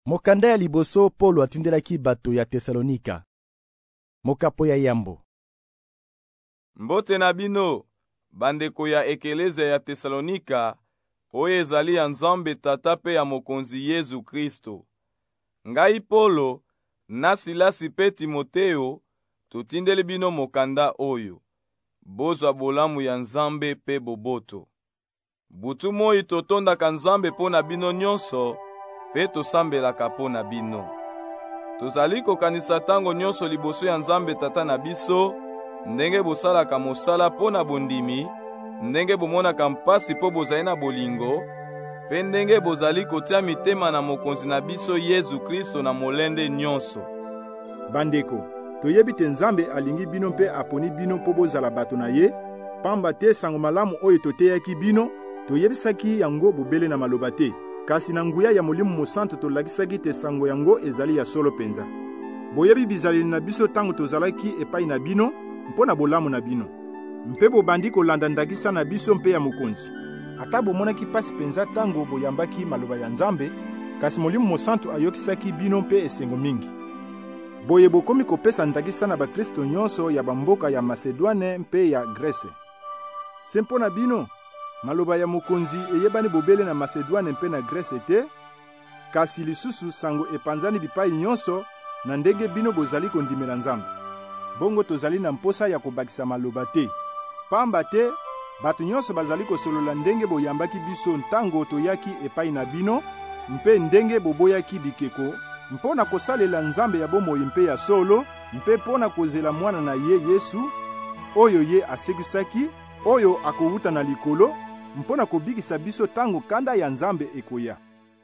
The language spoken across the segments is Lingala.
Mokanda ya liboso Polo atindelaki bato ya Tesalonika. Mokapo ya yambo. Mbote na bino, bandeko ya ekelezia ya Tesalonika, oyo ezali ya Nzambe Tata pe ya mokonzi Yesu Kristo. Ngai Polo, na Silasi pe Timoteo, tutindeli bino mokanda oyo. Bozwa bolamu ya Nzambe pe boboto. Butu moi totondaka Nzambe po na bino nyonso, pe tosambelaka po na bino. Tozali kokanisa tango nyonso liboso ya Nzambe Tata na biso, ndenge bosalaka mosala po na bondimi, ndenge bomonaka mpasi po bozali na bolingo, pe ndenge bozali kotia mitema na mokonzi na biso Yesu Kristo na molende nyonso. Bandeko, toyebi te Nzambe alingi bino mpe aponi bino po bozala bato na ye, pamba te sango malamu oyo toteyaki bino, toyebisaki yango bobele na maloba te, kasi na nguya ya Molimo Mosantu tolakisaki te sango yango ezali ya solo penza. Boyebi bizaleli na biso tango tozalaki epai na bino, mpo na bolamu na bino. Mpe bobandi kolanda ndakisa na biso mpe ya mokonzi. Ata bomonaki pasi penza tango boyambaki maloba ya Nzambe, kasi Molimo Mosantu ayokisaki bino mpe esengo mingi. Boye bokomi kopesa ndakisa na bakristo nyonso ya bamboka ya Masedwane mpe ya Grese. Sempo na bino, maloba ya mokonzi eyebani bobele na Masedwane mpe na Grese te, kasi lisusu sango epanzani bipai nyonso na ndenge bino bozali kondimela Nzambe. Bongo tozali na mposa ya kobakisa maloba te. Pamba te, bato nyonso bazali kosolola ndenge boyambaki biso ntango toyaki epai na bino, mpe ndenge boboyaki bikeko, mpona kosalela Nzambe ya bomoi mpe ya solo, mpe pona kozela mwana na ye Yesu, oyo ye asekwisaki, oyo akowuta na likolo, mpona kobikisa biso tango kanda ya Nzambe ekoya.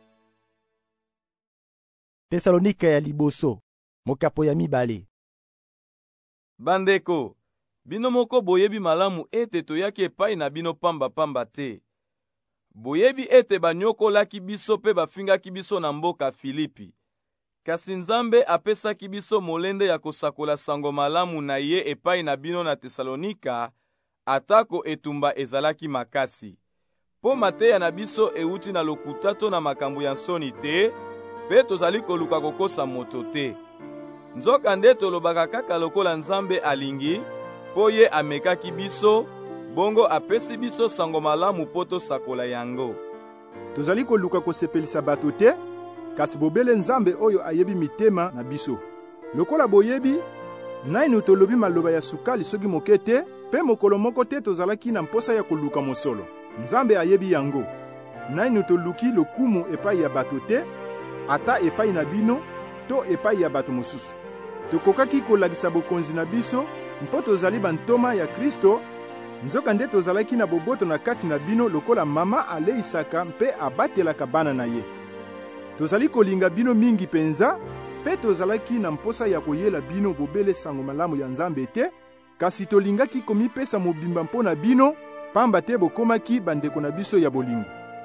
Tesalonika ya liboso. Mokapo ya mibale. Bandeko, bino moko boyebi malamu ete toyaki epai na bino pamba te. Boyebi ete banyokolaki biso pe bafingaki biso na mboka Filipi. Kasi Nzambe apesaki biso molende ya kosakola sango malamu na ye epai na bino na Tesalonika, atako etumba ezalaki makasi. Po mateya na biso euti na lokuta to na makambo ya nsoni te, pe tozali koluka kokosa moto te. Nzoka nde tolobaka kaka lokola Nzambe alingi, po ye amekaki biso, bongo apesi biso sango malamu po tosakola yango. Tozali koluka kosepelisa bato te, kasi bobele Nzambe oyo ayebi mitema na biso. Lokola boyebi, nainu tolobi maloba ya sukali soki moke te, pe mokolo moko te tozalaki na mposa ya koluka mosolo. Nzambe ayebi yango. Nainu toluki lokumu epai ya bato te, ata epai na bino, to epai ya bato mosusu. Tokokaki kolakisa bokonzi na biso, mpo tozali bantoma ya Kristo, nzoka nde tozalaki na boboto na kati na bino lokola mama aleisaka mpe abatelaka bana na ye. Tozali kolinga bino mingi penza, pe tozalaki na mposa ya koyela bino bobele sango malamu ya Nzambe te, kasi tolingaki komipesa mobimba mpo na bino, pamba te bokomaki bandeko na biso ya bolingo.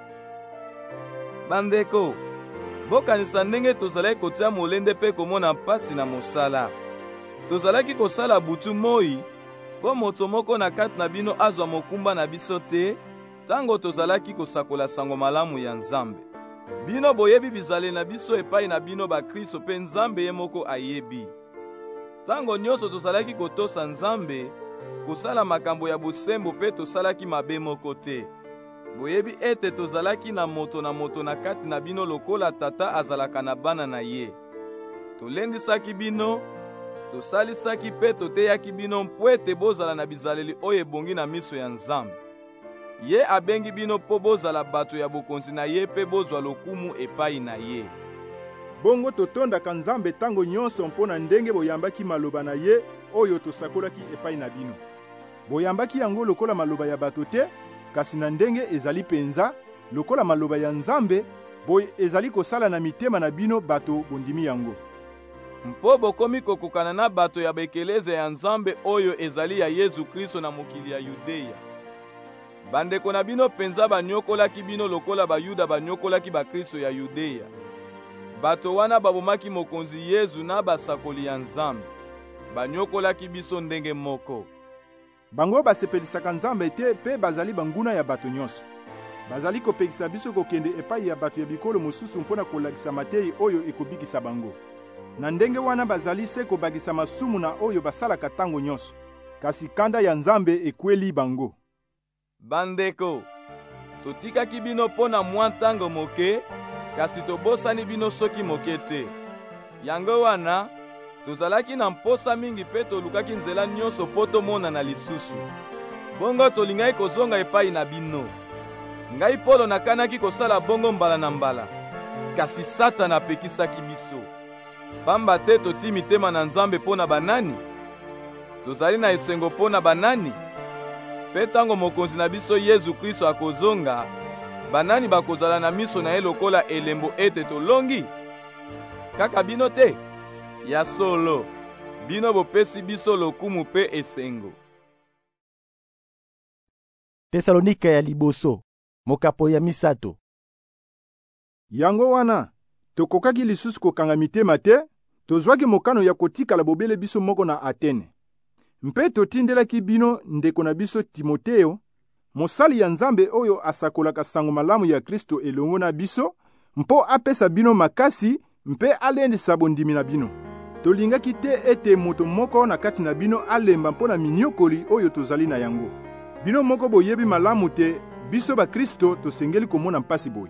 Bandeko, bokanisa ndenge tozalaki kotia molende pe komona mpasi na mosala. Tozalaki kosala butu moi, po moto moko na kati na bino azwa mokumba na biso te, tango tozalaki kosakola sango malamu ya Nzambe. Bino boyebi bizale na biso epai na bino bakristo pe Nzambe ye moko ayebi. Tango nyonso tozalaki kotosa Nzambe, kosala makambo ya bosembo pe tosalaki mabe moko te. Boyebi ete tozalaki na moto na kati na bino lokola tata azalaka na bana na ye. Tolendisaki bino, tosalisaki pe toteyaki bino mpo ete bozala na bizaleli oyo ebongi na miso ya Nzambe. Ye abengi bino po bozala bato ya bokonzi na ye pe bozwa lokumu epai na ye. Bongo totondaka Nzambe tango nyonso mpona ndenge boyambaki maloba na ye oyo tosakolaki epai na bino. Boyambaki yango lokola maloba ya bato te, kasi na ndenge ezali penza, lokola maloba ya Nzambe, boye ezali kosala na mitema na bino bato bondimi yango. Mpo bokomi kokokana na bato ya bekeleze ya Nzambe oyo ezali ya Yesu Kristo na mokili ya Yudeya. Bandeko na bino penza banyokolaki bino lokola Bayuda banyokolaki bakristo ya Yudeya. Bato wana babomaki mokonzi Yesu na basakoli ya Nzambe. Banyokolaki biso ndenge moko. Bango basepelisaka Nzambe te pe bazali banguna ya bato nyonso. bazali kopekisa biso kokende epai ya bato ya bikolo mosusu mpona kolakisa mateyi oyo ekobikisa bango. Na ndenge wana bazali se kobakisa masumu na oyo basalaka ntango nyonso, kasi kanda ya Nzambe ekweli bango. Bandeko, totikaki bino mpo na mwa ntango moke, kasi tobosani bino soki moke te. Yango wana, tozalaki na mposa mingi mpe tolukaki nzela nyonso mpo tomonana lisusu. Bongo tolingaki kozonga epai na bino. Ngai Polo nakanaki kosala bongo mbala na mbala, kasi Satana apekisaki biso. Pamba te toti mitema na Nzambe mpo na banani? Tozali na esengo mpo na banani? Mpe ntango mokonzi na biso Yesu Kristo akozonga, banani bakozala na miso na ye lokola elembo ete tolongi? Kaka bino te? Ya solo, bino bopesi biso lokumu mpe esengo. Tesalonika ya liboso, mokapo ya misato. Yango wana, tokokaki lisusu kokanga mitema te, tozwaki mokano ya kotikala bobele biso moko na Atene. Mpe totindelaki bino ndeko na biso Timoteo, mosali ya Nzambe oyo asakolaka sango malamu ya Kristo elongo na biso, mpo apesa bino makasi mpe alendisa bondimi na bino. Tolingaki te ete moto moko na kati na bino alemba mpo na miniokoli oyo tozali na yango. Bino moko boyebi malamu te, biso ba Kristo tosengeli komona mpasi boyi.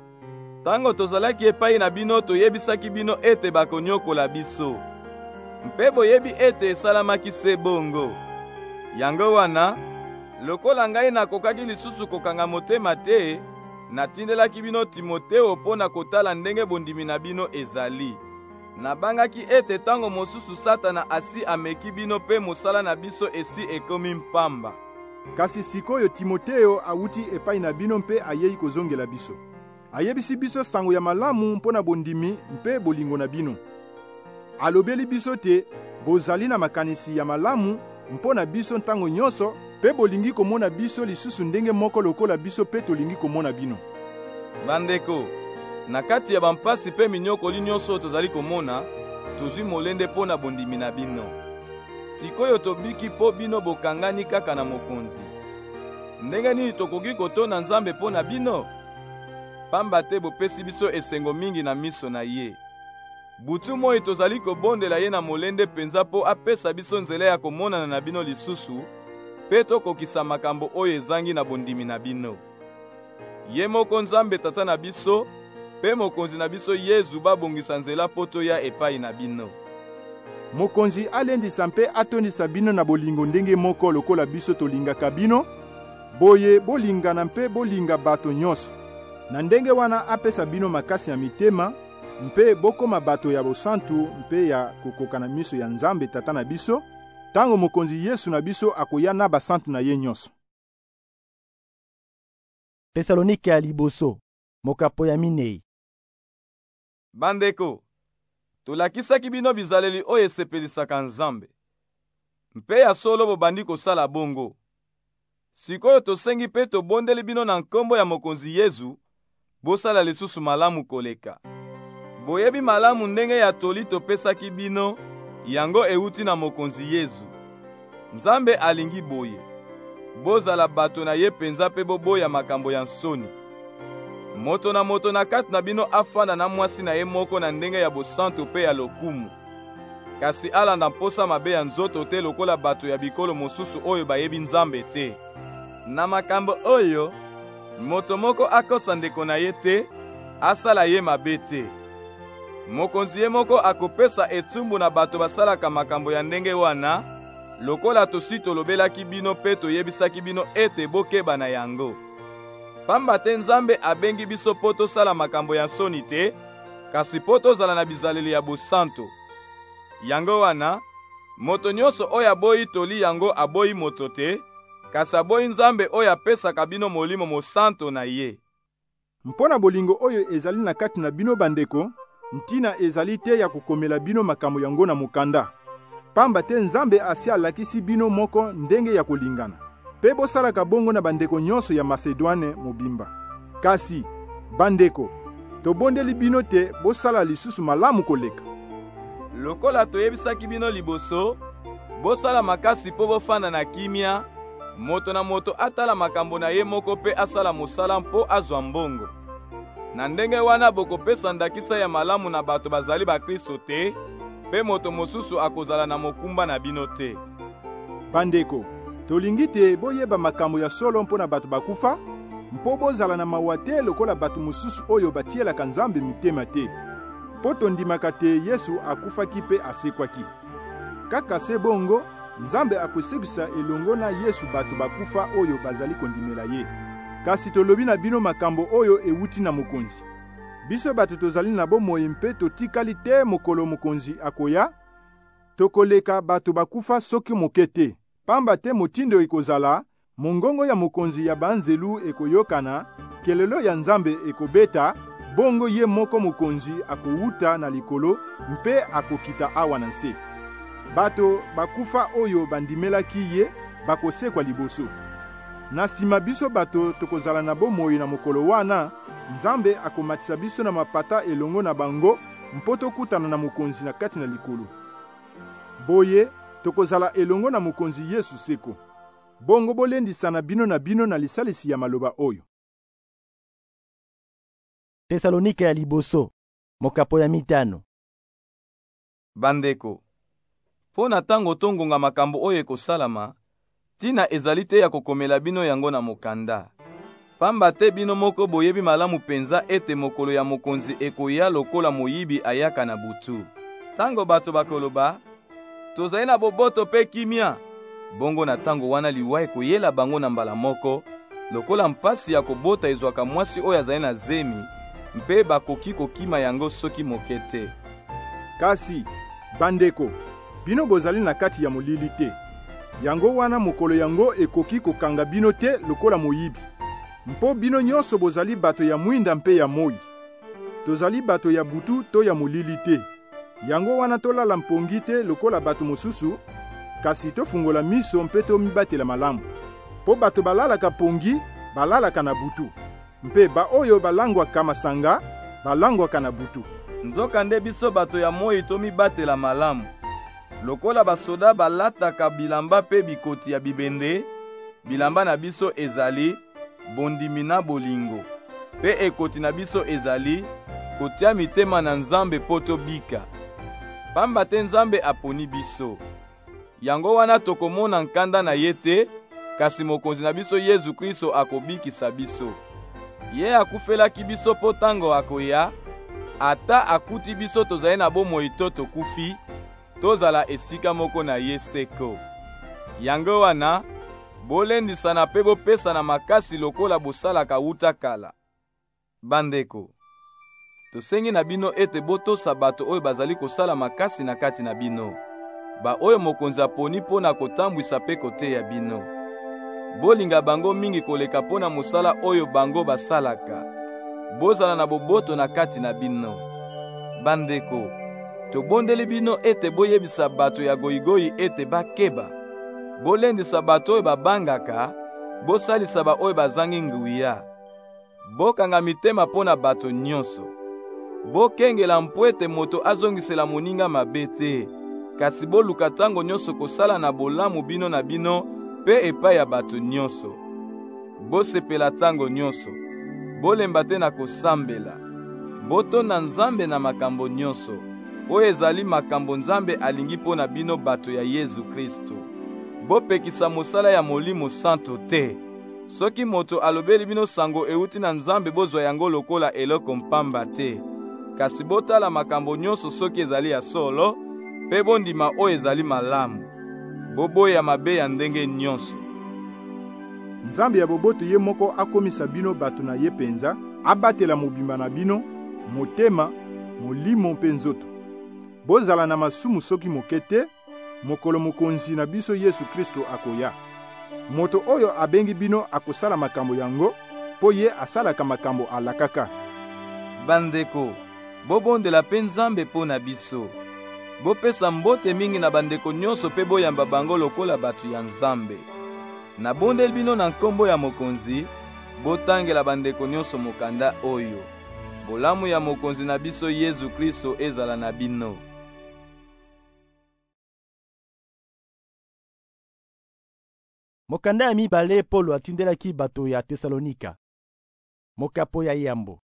Tango tozalaki epai na bino toyebisaki bino ete bakonyokola biso. Mpe boyebi ete esalamaki se bongo. Yango wana, lokola ngai nakokaki lisusu kokanga motema te, natindelaki bino Timoteo mpo na kotala ndenge bondimi na bino ezali. Nabangaki ete tango mosusu Satana asi ameki bino mpe mosala na biso esi ekomi mpamba. Kasi sikoyo Timoteo awuti epai na bino mpe ayei kozongela biso. Ayebisi biso sango ya malamu mpo na bondimi mpe bolingo na bino. Alobeli biso te bozali na makanisi ya malamu mpo na biso ntango nyonso mpe bolingi komona biso lisusu ndenge moko lokola biso mpe tolingi komona bino. Bandeko, na kati ya bampasi mpe minyokoli nyonso tozali komona, tozwi molende mpo na bondimi na bino. Sikoyo tobiki mpo bino bokangani kaka na mokonzi. Ndenge nini tokoki kotona Nzambe mpo na bino? Pamba te bopesi biso esengo mingi na miso na ye. Butu moi tozali kobondela ye na molende penza mpo apesa biso nzela ya komonana na bino lisusu, mpe tokokisa makambo oyo ezangi na bondimi na bino. Ye moko Nzambe tata na biso, mpe mokonzi na biso Yesu babongisa nzela mpo toya epai na bino. Mokonzi alendisa mpe atondisa bino na bolingo ndenge moko lokola biso tolingaka bino, boye bolingana mpe bolinga bato nyonso. Na ndenge wana apesa bino makasi ya mitema, mpe bokoma bato ya bosantu mpe ya kokoka na miso ya Nzambe tata na biso, tango mokonzi Yesu na biso akoya na basantu na ye nyonso. Tesalonika ya liboso, mokapo ya minei. Bandeko, tolakisaki bino bizaleli oyo esepelisaka Nzambe. Mpe ya solo bobandi kosala bongo. Sikoyo tosengi mpe tobondeli bino na nkombo ya mokonzi Yesu, bosala lisusu malamu koleka. Boyebi malamu ndenge ya toli topesaki bino, yango euti na mokonzi Yesu. Nzambe alingi boye. Bozala bato na ye penza mpe boboya makambo ya nsoni. Moto na kati na bino afanda na mwasi na ye moko na ndenge ya bosantu mpe ya lokumu. Kasi alanda mposa mabe ya nzoto te lokola bato ya bikolo mosusu oyo bayebi Nzambe te. Na makambo oyo, moto moko akosa ndeko na ye te, asala ye mabe te. Mokonzi ye moko akopesa etumbu na bato basalaka makambo ya ndenge wana, lokola tosi tolobelaki bino mpe toyebisaki bino ete bokeba na yango. Pamba te Nzambe abengi biso mpo tosala makambo ya nsoni te, kasi mpo tozala na bizaleli ya bosantu. Yango wana, moto nyonso oyo aboyi toli yango aboyi moto te, kasi aboyi Nzambe oyo apesaka bino molimo mosantu na ye. Mpo na bolingo oyo ezali na kati na bino bandeko, ntina ezali te ya kokomela bino makambo yango na mokanda. Pamba te Nzambe asi alakisi bino moko ndenge ya kolingana. Pe bosalaka bongo na bandeko nyonso ya Masedwane mobimba. Kasi, bandeko, tobondeli bino te bosala lisusu malamu koleka. Lokola toyebisaki bino liboso, bosala makasi po bofanda na kimia, moto na moto atala makambo na ye moko mpe asala mosala mpo azwa mbongo. Na ndenge wana bokopesa ndakisa ya malamu na bato bazali bakristo te, mpe moto mosusu akozala na mokumba na bino te. Bandeko, tolingi te boyeba makambo ya solo mpo na bato bakufa, mpo bozala na mawa te lokola bato mosusu oyo batielaka Nzambe mitema te. Mpo tondimaka te Yesu akufaki mpe asekwaki. Kaka se bongo, Nzambe akosekisa elongo na Yesu bato bakufa oyo bazali kondimela ye. Kasi tolobi na bino makambo oyo ewuti na mokonzi. Biso bato tozali na bomoi mpe totikali te mokolo mokonzi akoya, tokoleka bato bakufa soki moke te. Pamba te motindo ekozala, mongongo ya mokonzi ya banzelu ekoyokana, kelelo ya Nzambe ekobeta, bongo ye moko mokonzi akowuta na likolo mpe akokita awa na nse. Bato bakufa oyo bandimelaki ye bakosekwa liboso. Na sima biso bato tokozala na bomoi na mokolo wana, Nzambe akomatisa biso na mapata elongo na bango mpo tokutana na mokonzi na kati na likolo. Boye, tokozala elongo na mokonzi Yesu seko. Bongo bolendisa na bino na lisalisi ya maloba oyo. Tesalonika ya liboso, mokapo ya 5. Bandeko, mpo na ntango tongonga makambo oyo ekosalama, tina ezali te ya kokomela bino yango na mokanda. Pamba te bino moko boyebi malamu penza ete mokolo ya mokonzi ekoya lokola moyibi ayaka na butu. Tango bato bakoloba, tozali na boboto pe kimia, bongo na tango wana liwa ekoyela bango na mbala moko, lokola mpasi ya kobota ezwaka mwasi oyo azali na zemi, mpe bakoki kokima yango soki moke te. Kasi, bandeko, bino bozali na kati ya molili te. Yango wana mokolo yango ekoki kokanga bino te lokola moyibi. Mpo bino nyonso bozali bato ya mwinda mpe ya moi. Tozali bato ya butu to ya molili te. Yango wana tolala mpongi te lokola bato mosusu, kasi tofungola miso mpe tomibatela malamu. Po bato balalaka pongi, balalaka na butu. Mpe ba oyo balangwaka masanga, balangwaka na butu. Nzokande biso bato ya moi tomibatela malamu. Lokola basoda balataka bilamba pe bikoti ya bibende, bilamba na biso ezali bondimi na bolingo. Pe ekoti na biso ezali kotia mitema na Nzambe po tobika. Pamba te Nzambe aponi biso. Yango wana tokomona nkanda na ye te, kasi mokonzi na biso Yesu Kristo akobikisa biso. Ye akufelaki biso po tango akoya, ata akuti biso tozali na bomoi to tokufi, tozala esika moko na ye seko. Yango wana, bolendisana pe bopesana makasi lokola bosalaka wuta kala. Bandeko, tosengi na bino ete botosa bato oyo bazali kosala makasi na kati na bino, ba oyo mokonzi aponi mpo na kotambwisa pe koteya bino. Bolinga bango mingi koleka mpo na mosala oyo bango basalaka. Bozala na boboto na kati na bino. Bandeko, tobondeli bino ete boyebisa bato ya goyigoyi ete bakeba. Bolendisa bato oyo babangaka, bosalisa ba oyo bazangi nguya. Bokanga mitema mpo na bato nyonso. Bokengela mpo ete moto azongisela moninga mabe te, kasi boluka tango nyonso kosala na bolamu bino na bino pe epai ya bato nyonso. Bosepela tango nyonso, bolemba te na kosambela. Botonda Nzambe na makambo nyonso, oyo ezali makambo Nzambe alingi mpo na bino bato ya Yesu Kristo. Bopekisa mosala ya Molimo Santo te. Soki moto alobeli bino sango euti na Nzambe bozwa yango lokola eloko mpamba te, kasi botala makambo nyonso soki ezali ya solo, pe bondima oyo ezali malamu. Boboya mabe ya ndenge nyonso. Nzambe ya boboto ye moko akomisa bino bato na ye penza, abatela mobimba na bino, motema, molimo mpe nzoto. Bozala na masumu soki moke te, mokolo mokonzi na biso Yesu Kristo akoya. Moto oyo abengi bino akosala makambo yango, po ye asalaka makambo alakaka. Bandeko, bobondela pe Nzambe mpo na biso. Bopesa mbote mingi na bandeko nyonso pe boyamba bango lokola bato ya Nzambe. Nabondeli bino na nkombo ya mokonzi, botangela bandeko nyonso mokanda oyo. Bolamu ya mokonzi na biso Yesu Kristo ezala na bino. Mokanda ya mibale Polo atindelaki bato ya Tesalonika. Mokapo ya yambo.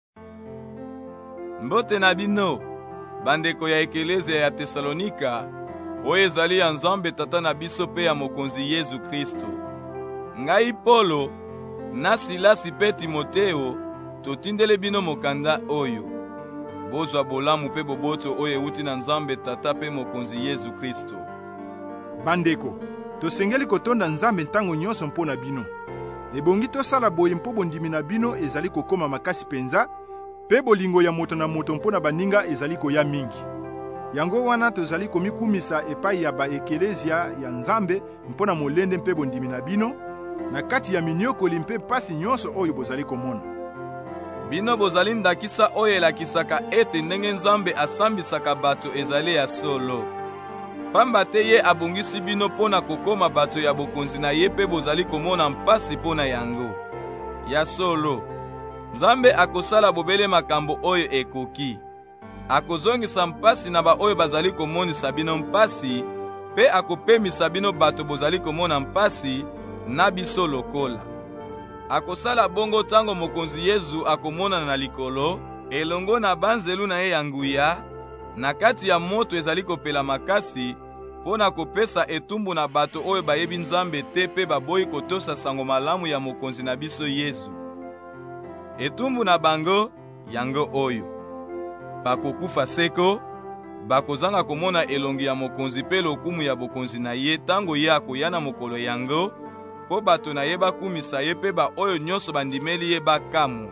Mbote na bino, bandeko ya ekelezia ya Tesalonika, oyo ezali ya Nzambe tata na biso pe ya mokonzi Yesu Kristo. Ngai Polo, na Silasi pe Timoteo, totindele bino mokanda oyo. Bozwa bolamu pe boboto oyo euti na Nzambe tata pe mokonzi Yesu Kristo. Bandeko, tosengeli kotonda Nzambe ntango nyonso mpona bino. Ebongi tosala boye mpo bondimi na bino ezali kokoma makasi penza, pe bolingo ya moto na moto mpona baninga ezali koya mingi. Yango wana tozali komikumisa epai ya baekelezia ya Nzambe mpona molende mpe bondimi na bino, na kati ya miniokoli mpe pasi nyonso oyo bozali komona. Bino bozali ndakisa oyo elakisaka ete ndenge Nzambe asambisaka bato ezali ya solo. Pamba te ye abongisi bino pona kokoma bato ya bokonzi na ye pe bozali komona mpasi pona yango. Ya solo, Nzambe akosala bobele makambo oyo ekoki. Akozongisa mpasi na ba oyo bazali komonisa bino mpasi, pe akopemisa bino bato bozali komona mpasi na biso lokola. Akosala bongo tango mokonzi Yesu akomonana na likolo, elongo na banzelu na ye ya nguya, na kati ya moto ezali kopela makasi, pona kopesa etumbu na bato oyo bayebi Nzambe te pe baboyi kotosa sango malamu ya mokonzi na biso Yesu. Etumbu na bango yango oyo: bakokufa seko, bakozanga komona elongi ya mokonzi pe lokumu ya bokonzi na ye tango ye akoya na mokolo yango, po bato na ye bakumisa ye pe ba oyo nyonso bandimeli ye bakamwa.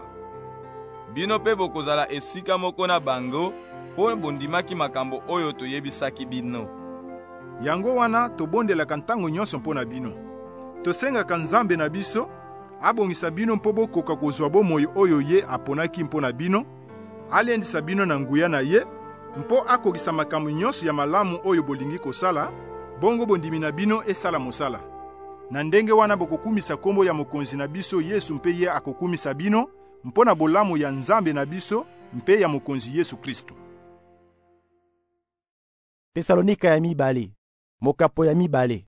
Bino pe bokozala esika moko na bango, po bondimaki makambo oyo toyebisaki bino. Yango wana tobondelaka ntango nyonso mpona bino. Tosengaka Nzambe na biso abongisa bino mpo bokoka kozwa bomoi oyo ye aponaki mpona bino, alendisa bino na nguya na ye, mpo akokisa makambo nyonso ya malamu oyo bolingi kosala, bongo bondimi na bino esala mosala. Na ndenge wana bokokumisa kombo ya mokonzi na biso Yesu mpe ye akokumisa bino, mpona bolamu ya Nzambe na biso mpe ya mokonzi Yesu Kristo. Tesalonika ya mibale. Mokapo ya mibale.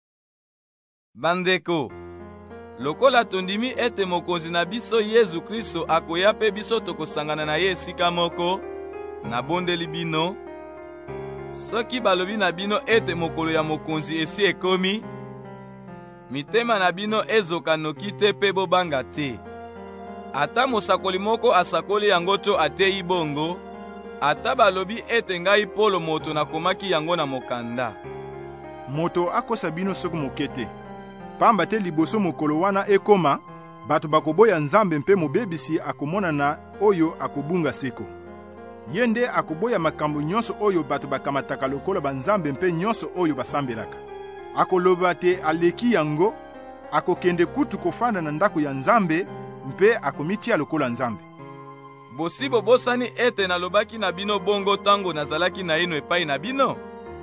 Bandeko, lokola tondimi ete mokonzi na biso Yesu Kristo akoya pe biso tokosangana na ye esika moko, nabondeli bino, soki balobi na bino ete mokolo ya mokonzi esi ekomi, mitema na bino ezoka noki te pe bobanga te. Ata mosakoli moko asakoli yango to ateyi bongo, ata balobi ete ngai Polo moto nakomaki yango na mokanda. Moto akosa bino soki mokete. Pamba te liboso mokolo wana ekoma, bato bakoboya Nzambe mpe mobebisi akomonana oyo akobunga seko. Yende akoboya makambo nyonso oyo bato bakamataka lokola banzambe mpe nyonso oyo basambelaka. Akoloba te aleki yango, akokende kutu kofanda na ndako ya Nzambe mpe akomitia lokola Nzambe. Bosi bobosani ete nalobaki na bino bongo tango nazalaki na ino epai na bino?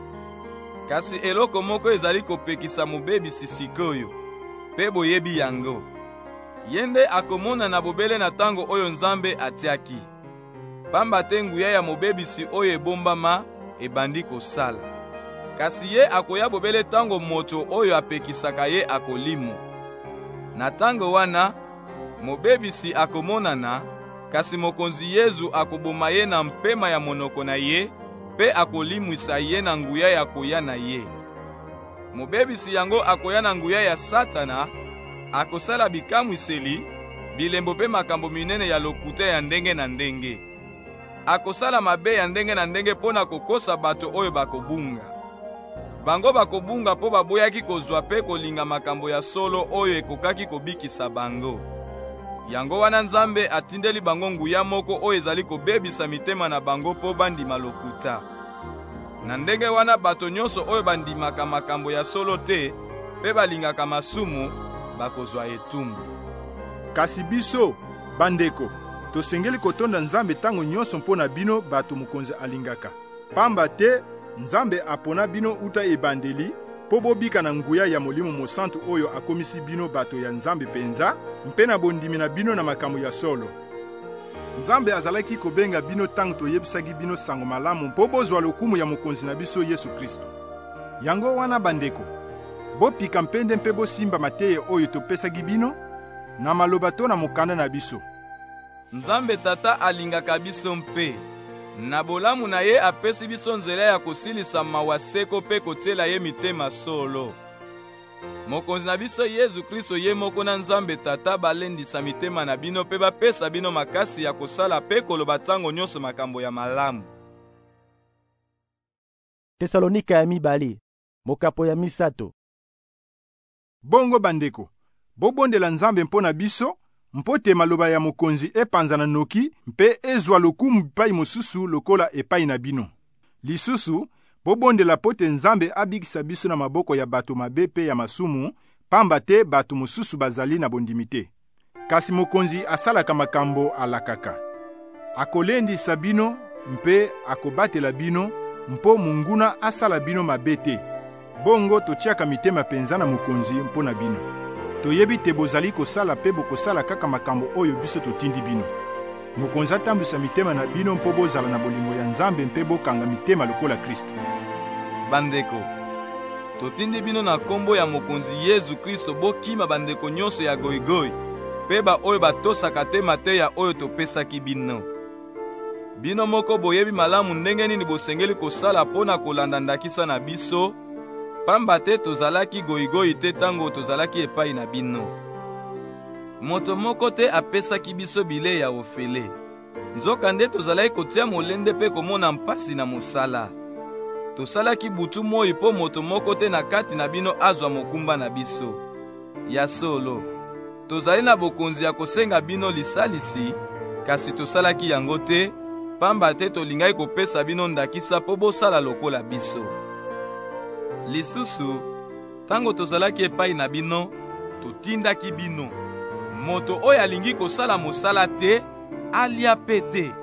Kasi eloko moko ezali kopekisa mobebisi sikoyo, pe boyebi yango. Yende akomona na bobele na tango oyo Nzambe atiaki. Pamba te nguya ya mobebisi oyo ebombama ebandi kosala. Kasi ye akoya bobele tango moto oyo apekisaka ye akolimo. Na tango wana, mobebisi akomonana, kasi mokonzi Yesu akoboma ye na mpema ya monoko na ye, pe akolimwisa ye na nguya ya koya na ye. Mobebisi yango akoya na nguya ya Satana, akosala bikamwiseli, bilembo pe makambo minene ya lokuta ya ndenge na ndenge. Akosala mabe ya ndenge na ndenge pona kokosa bato oyo bakobunga. Bango bakobunga po baboyaki kozwa pe kolinga makambo ya solo oyo ekokaki kobikisa bango. Yango wana Nzambe atindeli bango nguya moko oyo ezali kobebisa mitema na bango po bandima lokuta. Na ndenge wana bato nyonso oyo bandimaka makambo ya solo te, pe balingaka masumu, bakozwa etumbu. Kasi biso, bandeko, tosengeli kotonda Nzambe tango nyonso mpona bino bato mokonzi alingaka. Pamba te, Nzambe apona bino uta ebandeli, po bobika na nguya ya Molimo Mosantu oyo akomisi bino bato ya Nzambe penza, mpe na bondimi na bino na makambo ya solo. Nzambe azalaki kobenga bino tango toyebisaki bino sango malamu mpo bozwa lokumu ya mokonzi na biso Yesu Kristo. Yango wana bandeko, bopika mpende mpe bosimba mateya oyo topesaki bino na maloba to na mokanda na biso. Nzambe Tata alingaka biso mpe na bolamu na ye apesi biso nzela ya kosilisa mawa seko mpe kotiela ye mitema solo. Mokonzi na biso Yesu Kristo ye moko na Nzambe Tata balendisa mitema na bino mpe bapesa bino makasi ya kosala mpe koloba ntango nyonso makambo ya malamu. Tesalonika ya mibale, mokapo ya misato. Bongo bandeko, bobondela Nzambe mpo na biso, mpo te maloba ya mokonzi epanzana noki mpe ezwa lokumu epai mosusu lokola epai na bino. Lisusu, bobondela po te Nzambe abikisa biso na maboko ya bato mabe mpe ya masumu, pamba te bato mosusu bazali na bondimi te. Kasi mokonzi asalaka makambo alakaka. Akolendisa bino mpe akobatela bino mpo munguna asala bino mabe te. Bongo totiaka mitema penza na mokonzi mpo na bino. Toyebi te bozali kosala mpe bokosala kaka makambo oyo biso totindi bino. Mokonzi atambwisa mitema na bino mpo bozala na bolingo ya Nzambe mpe bokanga mitema lokola Kristo. Bandeko, totindi bino na kombo ya mokonzi Yesu Kristo bokima bandeko nyonso ya goigoi mpe ba oyo batosaka te mateya oyo topesaki bino. Bino moko boyebi malamu ndenge nini bosengeli kosala mpo na kolanda ndakisa na biso, pamba te tozalaki goigoi te tango tozalaki epai na bino. Moto moko te apesaki biso bilei ya ofele. Nzoka nde tozalaki kotia molende mpe komona mpasi na mosala. Tosalaki butu moi mpo moto moko te na kati na bino azwa mokumba na biso. Ya solo, tozali na bokonzi ya kosenga bino lisalisi, kasi tosalaki yango te, pamba te tolingaki kopesa bino ndakisa mpo bosala lokola biso. Lisusu, tango tozalaki epai na bino, totindaki bino. Moto oyo alingi kosala mosala te, alia pe te.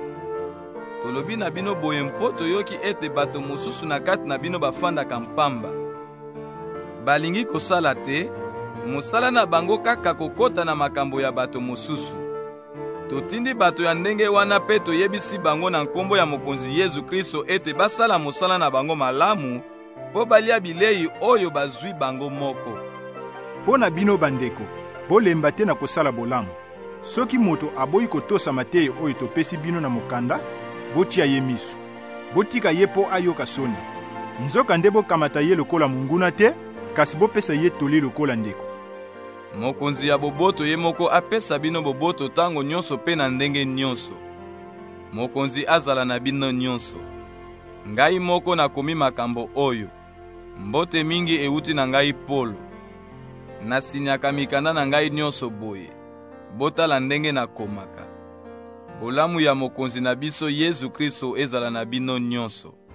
Tolobi na bino boye mpo toyoki ete bato mosusu na kati na bino bafandaka mpamba. Balingi kosala te, mosala na bango kaka kokota na makambo ya bato mosusu. Totindi bato ya ndenge wana pe toyebisi bango na nkombo ya mokonzi Yesu Kristo ete basala mosala na bango malamu, po balia bilei oyo bazwi bango moko. Mpo na bino bandeko, bolemba te na kosala bolamu. Soki moto aboyi kotosa mateya oyo topesi bino na mokanda, botia ye miso. Botika ye po ayoka soni. Nzoka nde bokamata ye lokola munguna te, kasi bopesa ye toli lokola ndeko. Mokonzi ya boboto ye moko apesa bino boboto tango nyonso pe na ndenge nyonso. Mokonzi azala na bino nyonso. Ngai moko nakomi makambo oyo. Mbote mingi euti na ngai Polo. Nasinyaka mikanda na ngai nyonso boye. Botala ndenge nakomaka. Bolamu ya mokonzi na biso Yesu Kristo ezala na bino nyonso.